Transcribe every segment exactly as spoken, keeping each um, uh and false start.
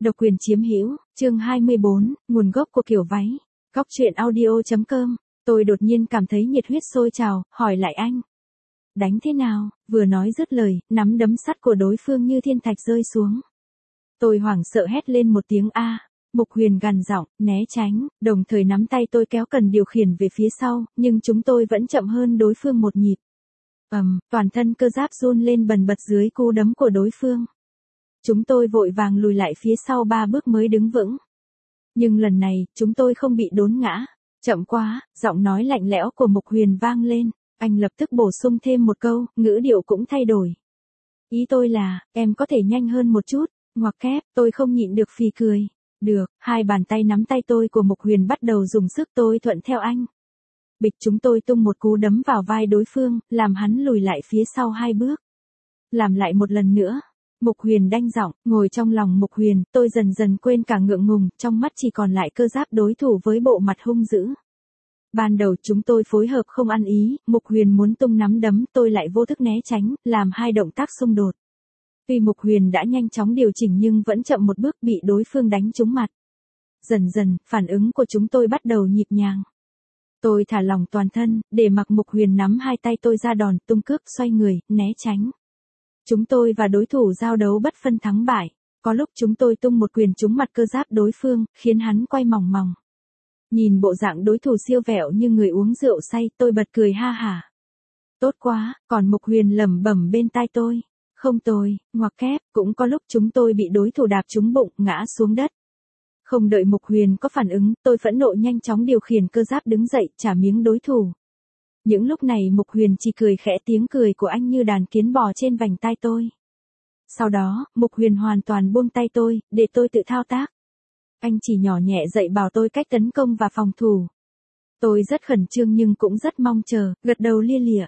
Độc quyền chiếm hữu, chương hai mươi bốn, nguồn gốc của kiểu váy. Góc truyện audio chấm com. Tôi đột nhiên cảm thấy nhiệt huyết sôi trào, hỏi lại anh. Đánh thế nào? Vừa nói dứt lời, nắm đấm sắt của đối phương như thiên thạch rơi xuống. Tôi hoảng sợ hét lên một tiếng a. Mục Huyền gằn giọng, né tránh, đồng thời nắm tay tôi kéo cần điều khiển về phía sau, nhưng chúng tôi vẫn chậm hơn đối phương một nhịp. Ầm, toàn thân cơ giáp run lên bần bật dưới cú đấm của đối phương. Chúng tôi vội vàng lùi lại phía sau ba bước mới đứng vững. Nhưng lần này, chúng tôi không bị đốn ngã. Chậm quá, giọng nói lạnh lẽo của Mục Huyền vang lên. Anh lập tức bổ sung thêm một câu, ngữ điệu cũng thay đổi. Ý tôi là, em có thể nhanh hơn một chút. Ngoặc kép, tôi không nhịn được phì cười. Được, hai bàn tay nắm tay tôi của Mục Huyền bắt đầu dùng sức, tôi thuận theo anh. Bịch, chúng tôi tung một cú đấm vào vai đối phương, làm hắn lùi lại phía sau hai bước. Làm lại một lần nữa. Mục Huyền đanh giọng, ngồi trong lòng Mục Huyền, tôi dần dần quên cả ngượng ngùng, trong mắt chỉ còn lại cơ giáp đối thủ với bộ mặt hung dữ. Ban đầu chúng tôi phối hợp không ăn ý, Mục Huyền muốn tung nắm đấm, tôi lại vô thức né tránh, làm hai động tác xung đột. Tuy Mục Huyền đã nhanh chóng điều chỉnh nhưng vẫn chậm một bước, bị đối phương đánh trúng mặt. Dần dần, phản ứng của chúng tôi bắt đầu nhịp nhàng. Tôi thả lỏng toàn thân, để mặc Mục Huyền nắm hai tay tôi ra đòn, tung cước, xoay người, né tránh. Chúng tôi và đối thủ giao đấu bất phân thắng bại. Có lúc chúng tôi tung một quyền trúng mặt cơ giáp đối phương, khiến hắn quay mòng mòng. Nhìn bộ dạng đối thủ siêu vẹo như người uống rượu say, tôi bật cười ha hả. Tốt quá, còn Mục Huyền lẩm bẩm bên tai tôi. Không tồi, ngoặc kép, cũng có lúc chúng tôi bị đối thủ đạp trúng bụng, ngã xuống đất. Không đợi Mục Huyền có phản ứng, tôi phẫn nộ nhanh chóng điều khiển cơ giáp đứng dậy, trả miếng đối thủ. Những lúc này Mục Huyền chỉ cười khẽ, tiếng cười của anh như đàn kiến bò trên vành tai tôi. Sau đó, Mục Huyền hoàn toàn buông tay tôi, để tôi tự thao tác. Anh chỉ nhỏ nhẹ dạy bảo tôi cách tấn công và phòng thủ. Tôi rất khẩn trương nhưng cũng rất mong chờ, gật đầu lia lịa.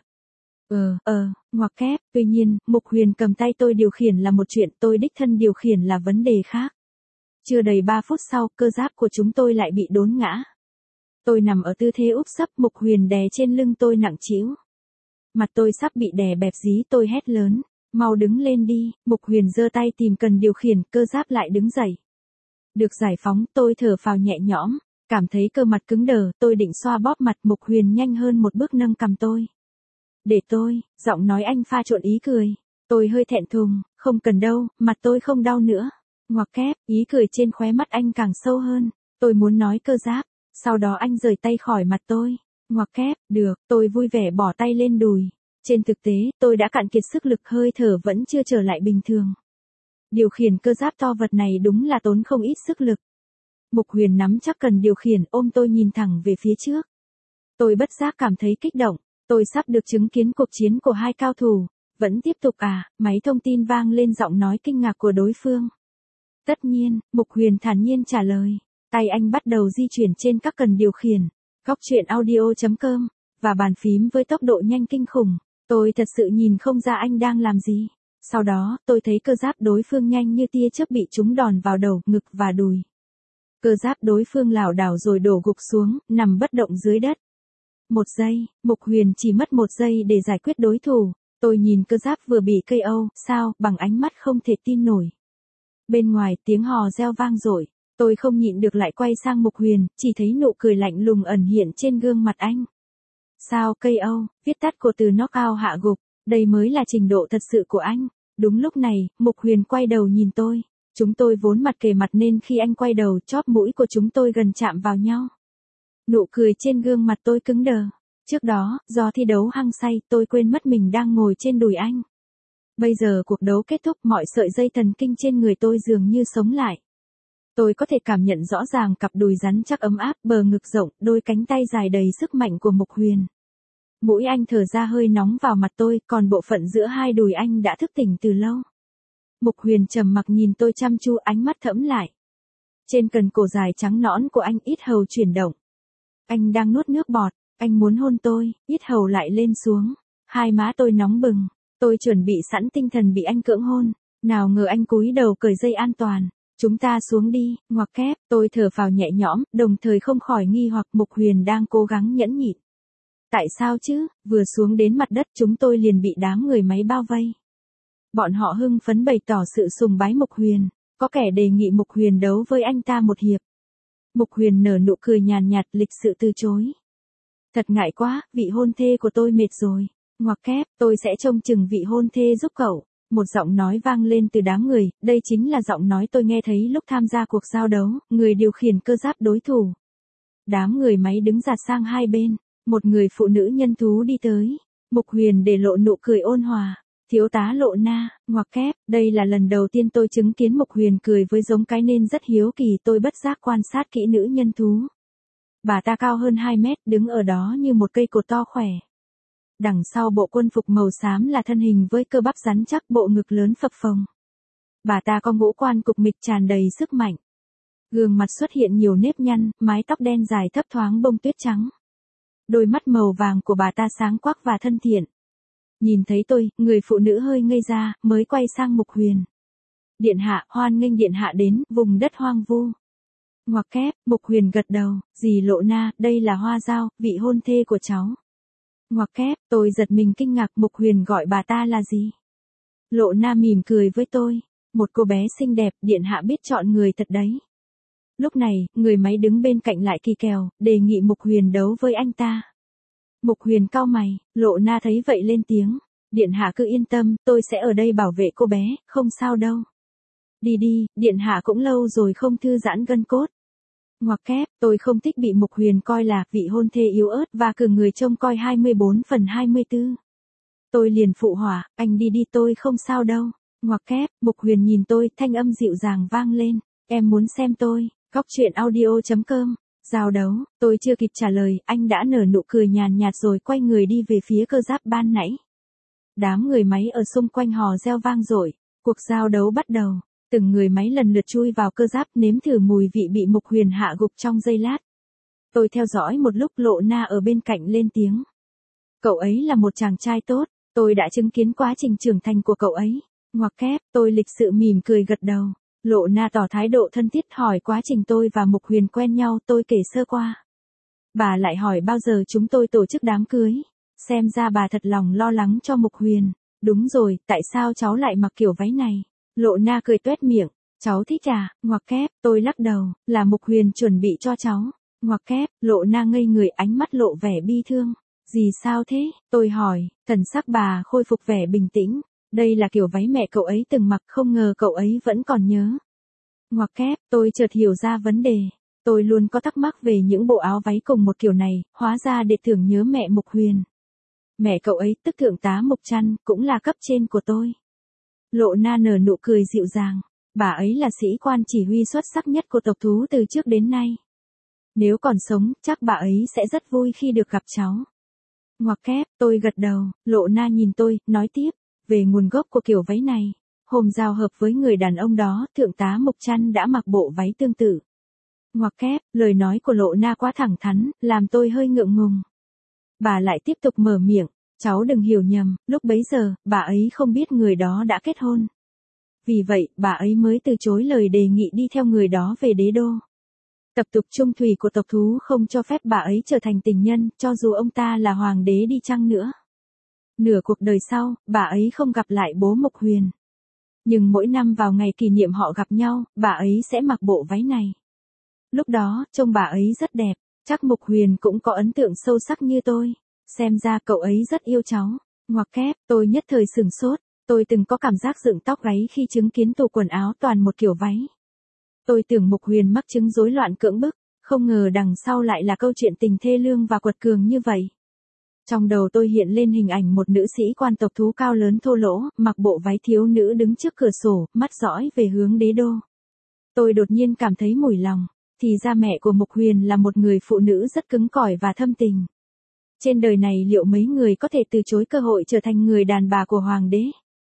Ờ, ờ, ngoặc kép, tuy nhiên, Mục Huyền cầm tay tôi điều khiển là một chuyện, tôi đích thân điều khiển là vấn đề khác. Chưa đầy ba phút sau, cơ giáp của chúng tôi lại bị đốn ngã. Tôi nằm ở tư thế úp sấp, Mục Huyền đè trên lưng tôi nặng trĩu. Mặt tôi sắp bị đè bẹp dí, tôi hét lớn, mau đứng lên đi. Mục Huyền giơ tay tìm cần điều khiển, cơ giáp lại đứng dậy. Được giải phóng, tôi thở phào nhẹ nhõm, cảm thấy cơ mặt cứng đờ, tôi định xoa bóp mặt, Mục Huyền nhanh hơn một bước nâng cằm tôi. Để tôi, giọng nói anh pha trộn ý cười. Tôi hơi thẹn thùng, không cần đâu, mặt tôi không đau nữa. Ngoặc kép, ý cười trên khóe mắt anh càng sâu hơn. Tôi muốn nói cơ giáp, sau đó anh rời tay khỏi mặt tôi. Ngoặc kép, được, tôi vui vẻ bỏ tay lên đùi. Trên thực tế, tôi đã cạn kiệt sức lực, hơi thở vẫn chưa trở lại bình thường. Điều khiển cơ giáp to vật này đúng là tốn không ít sức lực. Mục Huyền nắm chắc cần điều khiển, ôm tôi nhìn thẳng về phía trước. Tôi bất giác cảm thấy kích động. Tôi sắp được chứng kiến cuộc chiến của hai cao thủ. Vẫn tiếp tục à? Máy thông tin vang lên giọng nói kinh ngạc của đối phương. Tất nhiên, Mục Huyền thản nhiên trả lời. Tay anh bắt đầu di chuyển trên các cần điều khiển. Góc truyện audio chấm com. Và bàn phím với tốc độ nhanh kinh khủng. Tôi thật sự nhìn không ra anh đang làm gì. Sau đó, tôi thấy cơ giáp đối phương nhanh như tia chớp bị trúng đòn vào đầu, ngực và đùi. Cơ giáp đối phương lảo đảo rồi đổ gục xuống, nằm bất động dưới đất. Một giây, Mục Huyền chỉ mất một giây để giải quyết đối thủ. Tôi nhìn cơ giáp vừa bị ca o, sao, bằng ánh mắt không thể tin nổi. Bên ngoài, tiếng hò reo vang dội. Tôi không nhịn được lại quay sang Mục Huyền, chỉ thấy nụ cười lạnh lùng ẩn hiện trên gương mặt anh. Sao, ca o, viết tắt của từ knockout hạ gục, đây mới là trình độ thật sự của anh. Đúng lúc này, Mục Huyền quay đầu nhìn tôi. Chúng tôi vốn mặt kề mặt nên khi anh quay đầu, chóp mũi của chúng tôi gần chạm vào nhau. Nụ cười trên gương mặt tôi cứng đờ. Trước đó, do thi đấu hăng say, tôi quên mất mình đang ngồi trên đùi anh. Bây giờ cuộc đấu kết thúc, mọi sợi dây thần kinh trên người tôi dường như sống lại. Tôi có thể cảm nhận rõ ràng cặp đùi rắn chắc ấm áp, bờ ngực rộng, đôi cánh tay dài đầy sức mạnh của Mục Huyền. Mũi anh thở ra hơi nóng vào mặt tôi, còn bộ phận giữa hai đùi anh đã thức tỉnh từ lâu. Mục Huyền trầm mặc nhìn tôi chăm chú, ánh mắt thẫm lại. Trên cần cổ dài trắng nõn của anh, yết hầu chuyển động. Anh đang nuốt nước bọt, anh muốn hôn tôi, yết hầu lại lên xuống. Hai má tôi nóng bừng, tôi chuẩn bị sẵn tinh thần bị anh cưỡng hôn. Nào ngờ anh cúi đầu cởi dây an toàn. Chúng ta xuống đi, ngoặc kép, tôi thở phào nhẹ nhõm, đồng thời không khỏi nghi hoặc Mục Huyền đang cố gắng nhẫn nhịn. Tại sao chứ, vừa xuống đến mặt đất chúng tôi liền bị đám người máy bao vây. Bọn họ hưng phấn bày tỏ sự sùng bái Mục Huyền. có kẻ đề nghị Mục Huyền đấu với anh ta một hiệp. Mục Huyền nở nụ cười nhàn nhạt lịch sự từ chối. Thật ngại quá, vị hôn thê của tôi mệt rồi. Ngoặc kép, tôi sẽ trông chừng vị hôn thê giúp cậu. Một giọng nói vang lên từ đám người, đây chính là giọng nói tôi nghe thấy lúc tham gia cuộc giao đấu, người điều khiển cơ giáp đối thủ. Đám người máy đứng dạt sang hai bên, một người phụ nữ nhân thú đi tới. Mục Huyền để lộ nụ cười ôn hòa. Thiếu tá Lộ Na, ngoặc kép, đây là lần đầu tiên tôi chứng kiến Mục Huyền cười với giống cái nên rất hiếu kỳ, tôi bất giác quan sát kỹ nữ nhân thú. Bà ta cao hơn hai mét, đứng ở đó như một cây cột to khỏe. Đằng sau bộ quân phục màu xám là thân hình với cơ bắp rắn chắc, bộ ngực lớn phập phồng. Bà ta có ngũ quan cục mịch tràn đầy sức mạnh. Gương mặt xuất hiện nhiều nếp nhăn, mái tóc đen dài thấp thoáng bông tuyết trắng. Đôi mắt màu vàng của bà ta sáng quắc và thân thiện. Nhìn thấy tôi, người phụ nữ hơi ngây ra, mới quay sang Mục Huyền. Điện hạ, hoan nghênh điện hạ đến vùng đất hoang vu. Ngoặc kép, Mục Huyền gật đầu, dì Lộ Na, đây là Hoa Giao, vị hôn thê của cháu. Ngoặc kép, tôi giật mình kinh ngạc, Mục Huyền gọi bà ta là gì? Lộ Na mỉm cười với tôi, một cô bé xinh đẹp, điện hạ biết chọn người thật đấy. Lúc này, người máy đứng bên cạnh lại kỳ kèo, đề nghị Mục Huyền đấu với anh ta. Mục Huyền cau mày, Lộ Na thấy vậy lên tiếng, điện hạ cứ yên tâm, tôi sẽ ở đây bảo vệ cô bé, không sao đâu. Đi đi, điện hạ cũng lâu rồi không thư giãn gân cốt. Ngoặc kép, tôi không thích bị Mục Huyền coi là vị hôn thê yếu ớt và cử người trông coi hai mươi bốn phần hai mươi tư. Tôi liền phụ họa, anh đi đi, tôi không sao đâu. Ngoặc kép, Mục Huyền nhìn tôi, thanh âm dịu dàng vang lên, em muốn xem tôi, góc truyện audio chấm com. Giao đấu, tôi chưa kịp trả lời, anh đã nở nụ cười nhàn nhạt rồi quay người đi về phía cơ giáp ban nãy. Đám người máy ở xung quanh hò reo vang dội, cuộc giao đấu bắt đầu. Từng người máy lần lượt chui vào cơ giáp nếm thử mùi vị bị Mục Huyền hạ gục trong giây lát. Tôi theo dõi một lúc, Lộ Na ở bên cạnh lên tiếng. Cậu ấy là một chàng trai tốt, tôi đã chứng kiến quá trình trưởng thành của cậu ấy. Ngoặc kép, tôi lịch sự mỉm cười gật đầu. Lộ Na tỏ thái độ thân thiết hỏi quá trình tôi và Mục Huyền quen nhau, tôi kể sơ qua. Bà lại hỏi bao giờ chúng tôi tổ chức đám cưới. Xem ra bà thật lòng lo lắng cho Mục Huyền. Đúng rồi, tại sao cháu lại mặc kiểu váy này? Lộ Na cười tuét miệng, cháu thích à? Ngoặc kép, tôi lắc đầu, là Mục Huyền chuẩn bị cho cháu. Ngoặc kép, Lộ Na ngây người, ánh mắt lộ vẻ bi thương. Gì sao thế? Tôi hỏi, thần sắc bà khôi phục vẻ bình tĩnh. Đây là kiểu váy mẹ cậu ấy từng mặc, không ngờ cậu ấy vẫn còn nhớ. Ngoặc kép, tôi chợt hiểu ra vấn đề. Tôi luôn có thắc mắc về những bộ áo váy cùng một kiểu này, hóa ra để tưởng nhớ mẹ Mục Huyền. Mẹ cậu ấy, tức thượng tá Mục Trăn, cũng là cấp trên của tôi. Lộ Na nở nụ cười dịu dàng, bà ấy là sĩ quan chỉ huy xuất sắc nhất của tộc thú từ trước đến nay. Nếu còn sống, chắc bà ấy sẽ rất vui khi được gặp cháu. Ngoặc kép, tôi gật đầu, Lộ Na nhìn tôi, nói tiếp, về nguồn gốc của kiểu váy này. Hôm giao hợp với người đàn ông đó, thượng tá Mục Trăn đã mặc bộ váy tương tự. Ngoặc kép, lời nói của Lộ Na quá thẳng thắn, làm tôi hơi ngượng ngùng. Bà lại tiếp tục mở miệng, cháu đừng hiểu nhầm, lúc bấy giờ, bà ấy không biết người đó đã kết hôn. Vì vậy, bà ấy mới từ chối lời đề nghị đi theo người đó về đế đô. Tập tục trung thủy của tộc thú không cho phép bà ấy trở thành tình nhân, cho dù ông ta là hoàng đế đi chăng nữa. Nửa cuộc đời sau, bà ấy không gặp lại bố Mục Huyền. Nhưng mỗi năm vào ngày kỷ niệm họ gặp nhau, bà ấy sẽ mặc bộ váy này. Lúc đó, trông bà ấy rất đẹp, chắc Mục Huyền cũng có ấn tượng sâu sắc như tôi. Xem ra cậu ấy rất yêu cháu. Ngoặc kép, tôi nhất thời sửng sốt, tôi từng có cảm giác dựng tóc gáy khi chứng kiến tủ quần áo toàn một kiểu váy. Tôi tưởng Mục Huyền mắc chứng rối loạn cưỡng bức, không ngờ đằng sau lại là câu chuyện tình thê lương và quật cường như vậy. Trong đầu tôi hiện lên hình ảnh một nữ sĩ quan tộc thú cao lớn thô lỗ, mặc bộ váy thiếu nữ đứng trước cửa sổ, mắt dõi về hướng đế đô. Tôi đột nhiên cảm thấy mủi lòng, thì ra mẹ của Mục Huyền là một người phụ nữ rất cứng cỏi và thâm tình. Trên đời này liệu mấy người có thể từ chối cơ hội trở thành người đàn bà của hoàng đế?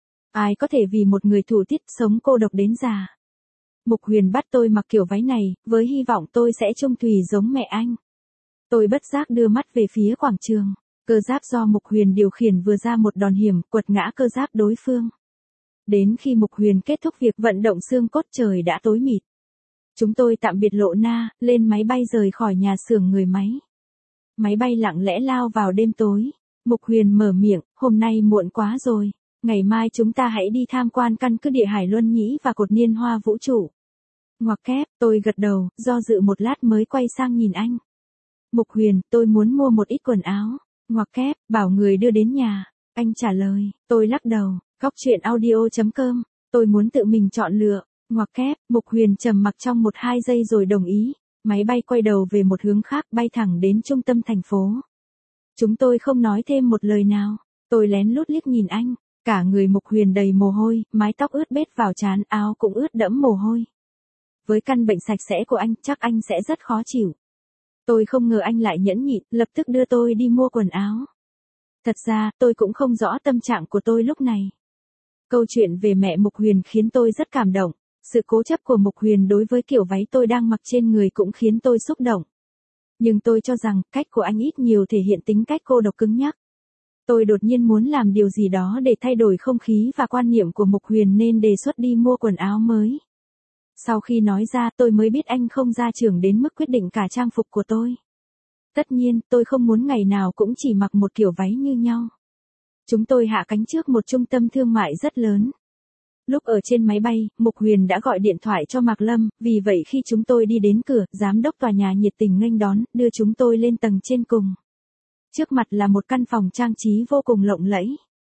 Ai có thể vì một người thủ tiết sống cô độc đến già? Mục Huyền bắt tôi mặc kiểu váy này, với hy vọng tôi sẽ trung thủy giống mẹ anh. Tôi bất giác đưa mắt về phía quảng trường. Cơ giáp do Mục Huyền điều khiển vừa ra một đòn hiểm, quật ngã cơ giáp đối phương. Đến khi Mục Huyền kết thúc việc vận động xương cốt, trời đã tối mịt. Chúng tôi tạm biệt Lộ Na, lên máy bay rời khỏi nhà xưởng người máy. Máy bay lặng lẽ lao vào đêm tối. Mục Huyền mở miệng, hôm nay muộn quá rồi. ngày mai chúng ta hãy đi tham quan căn cứ địa Hải Luân Nhĩ và cột niên hoa vũ trụ. Ngoặc kép, tôi gật đầu, do dự một lát mới quay sang nhìn anh. Mục Huyền, tôi muốn mua một ít quần áo. Ngoặc kép, bảo người đưa đến nhà. Anh trả lời, tôi lắc đầu, góc truyện audio chấm com, tôi muốn tự mình chọn lựa. Ngoặc kép, Mục Huyền trầm mặc trong một hai giây rồi đồng ý. Máy bay quay đầu về một hướng khác bay thẳng đến trung tâm thành phố. Chúng tôi không nói thêm một lời nào. Tôi lén lút liếc nhìn anh, cả người Mục Huyền đầy mồ hôi, mái tóc ướt bết vào trán, áo cũng ướt đẫm mồ hôi. Với căn bệnh sạch sẽ của anh, chắc anh sẽ rất khó chịu. Tôi không ngờ anh lại nhẫn nhịn, lập tức đưa tôi đi mua quần áo. Thật ra, tôi cũng không rõ tâm trạng của tôi lúc này. Câu chuyện về mẹ Mục Huyền khiến tôi rất cảm động. Sự cố chấp của Mục Huyền đối với kiểu váy tôi đang mặc trên người cũng khiến tôi xúc động. Nhưng tôi cho rằng, cách của anh ít nhiều thể hiện tính cách cô độc cứng nhắc. Tôi đột nhiên muốn làm điều gì đó để thay đổi không khí và quan niệm của Mục Huyền nên đề xuất đi mua quần áo mới. Sau khi nói ra, tôi mới biết anh không gia trưởng đến mức quyết định cả trang phục của tôi. Tất nhiên, tôi không muốn ngày nào cũng chỉ mặc một kiểu váy như nhau. Chúng tôi hạ cánh trước một trung tâm thương mại rất lớn. Lúc ở trên máy bay, Mục Huyền đã gọi điện thoại cho Mạc Lâm, vì vậy khi chúng tôi đi đến cửa, giám đốc tòa nhà nhiệt tình nghênh đón, đưa chúng tôi lên tầng trên cùng. Trước mặt là một căn phòng trang trí vô cùng lộng lẫy.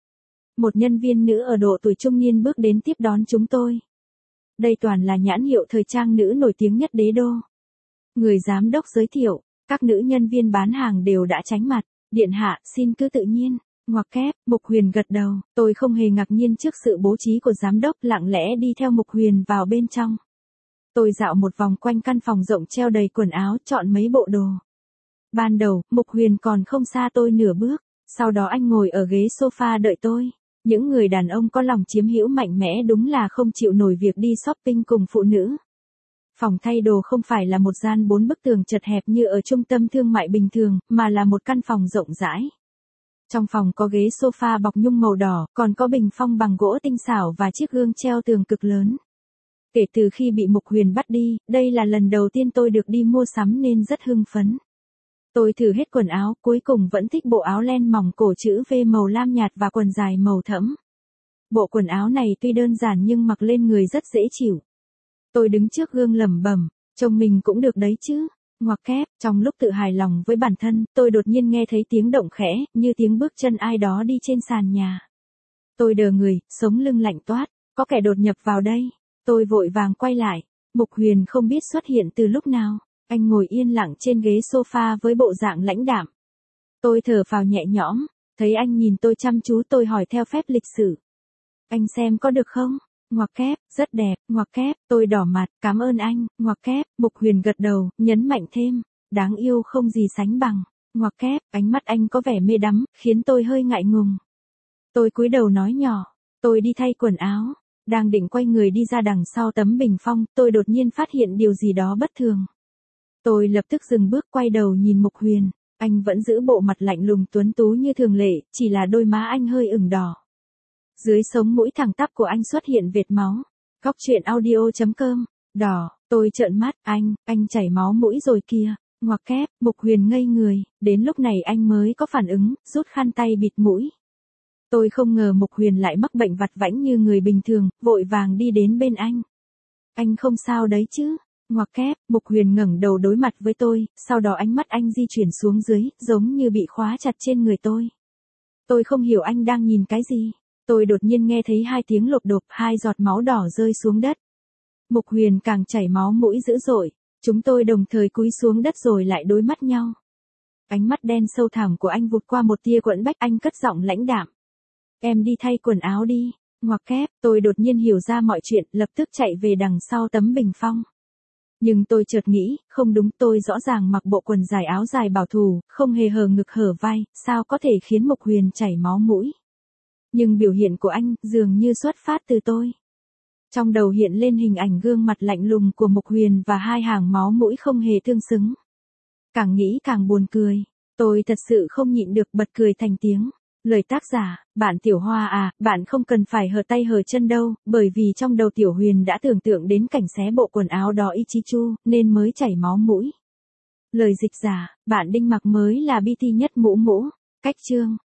Một nhân viên nữ ở độ tuổi trung niên bước đến tiếp đón chúng tôi. Đây toàn là nhãn hiệu thời trang nữ nổi tiếng nhất đế đô. Người giám đốc giới thiệu, các nữ nhân viên bán hàng đều đã tránh mặt. Điện hạ, xin cứ tự nhiên. Ngoặc kép, Mục Huyền gật đầu, tôi không hề ngạc nhiên trước sự bố trí của giám đốc, lặng lẽ đi theo Mục Huyền vào bên trong. Tôi dạo một vòng quanh căn phòng rộng treo đầy quần áo, chọn mấy bộ đồ. Ban đầu, Mục Huyền còn không xa tôi nửa bước, sau đó anh ngồi ở ghế sofa đợi tôi. Những người đàn ông có lòng chiếm hữu mạnh mẽ đúng là không chịu nổi việc đi shopping cùng phụ nữ. Phòng thay đồ không phải là một gian bốn bức tường chật hẹp như ở trung tâm thương mại bình thường, mà là một căn phòng rộng rãi. Trong phòng có ghế sofa bọc nhung màu đỏ, còn có bình phong bằng gỗ tinh xảo và chiếc gương treo tường cực lớn. Kể từ khi bị Mục Huyền bắt đi, đây là lần đầu tiên tôi được đi mua sắm nên rất hưng phấn. Tôi thử hết quần áo, cuối cùng vẫn thích bộ áo len mỏng cổ chữ V màu lam nhạt và quần dài màu thẫm. Bộ quần áo này tuy đơn giản nhưng mặc lên người rất dễ chịu. Tôi đứng trước gương lẩm bẩm, trông mình cũng được đấy chứ. Ngoặc kép, trong lúc tự hài lòng với bản thân, tôi đột nhiên nghe thấy tiếng động khẽ, như tiếng bước chân ai đó đi trên sàn nhà. Tôi đờ người, sống lưng lạnh toát, có kẻ đột nhập vào đây. Tôi vội vàng quay lại, Mục Huyền không biết xuất hiện từ lúc nào. Anh ngồi yên lặng trên ghế sofa với bộ dạng lãnh đạm. Tôi thở phào nhẹ nhõm, thấy anh nhìn tôi chăm chú, tôi hỏi theo phép lịch sự. Anh xem có được không? Ngoặc kép, rất đẹp. Ngoặc kép, tôi đỏ mặt, cảm ơn anh. Ngoặc kép, Mục Huyền gật đầu, nhấn mạnh thêm, đáng yêu không gì sánh bằng. Ngoặc kép, ánh mắt anh có vẻ mê đắm, khiến tôi hơi ngại ngùng. Tôi cúi đầu nói nhỏ, tôi đi thay quần áo. Đang định quay người đi ra đằng sau tấm bình phong, tôi đột nhiên phát hiện điều gì đó bất thường. Tôi lập tức dừng bước quay đầu nhìn Mục Huyền, anh vẫn giữ bộ mặt lạnh lùng tuấn tú như thường lệ, chỉ là đôi má anh hơi ửng đỏ. Dưới sống mũi thẳng tắp của anh xuất hiện vệt máu. Góc truyện audio chấm com, đỏ, tôi trợn mắt, anh, anh chảy máu mũi rồi kìa. Ngoặc kép, Mục Huyền ngây người, đến lúc này anh mới có phản ứng, rút khăn tay bịt mũi. Tôi không ngờ Mục Huyền lại mắc bệnh vặt vãnh như người bình thường, vội vàng đi đến bên anh. Anh không sao đấy chứ? Ngoặc kép, Mục Huyền ngẩng đầu đối mặt với tôi, sau đó ánh mắt anh di chuyển xuống dưới, giống như bị khóa chặt trên người tôi. Tôi không hiểu anh đang nhìn cái gì. Tôi đột nhiên nghe thấy hai tiếng lột đột, hai giọt máu đỏ rơi xuống đất. Mục Huyền càng chảy máu mũi dữ dội, chúng tôi đồng thời cúi xuống đất rồi lại đối mắt nhau. Ánh mắt đen sâu thẳm của anh vụt qua một tia quẫn bách, anh cất giọng lãnh đạm. Em đi thay quần áo đi. Ngoặc kép, tôi đột nhiên hiểu ra mọi chuyện, lập tức chạy về đằng sau tấm bình phong. Nhưng tôi chợt nghĩ, không đúng, tôi rõ ràng mặc bộ quần dài áo dài bảo thủ, không hề hở ngực hở vai, sao có thể khiến Mục Huyền chảy máu mũi. Nhưng biểu hiện của anh, dường như xuất phát từ tôi. Trong đầu hiện lên hình ảnh gương mặt lạnh lùng của Mục Huyền và hai hàng máu mũi không hề tương xứng. Càng nghĩ càng buồn cười, tôi thật sự không nhịn được bật cười thành tiếng. Lời tác giả, bạn Tiểu Hoa à, bạn không cần phải hở tay hở chân đâu, bởi vì trong đầu Tiểu Huyền đã tưởng tượng đến cảnh xé bộ quần áo đó Ichichu, nên mới chảy máu mũi. Lời dịch giả, bạn Đinh Mặc mới là bê tê nhất mũ mũ. Cách chương.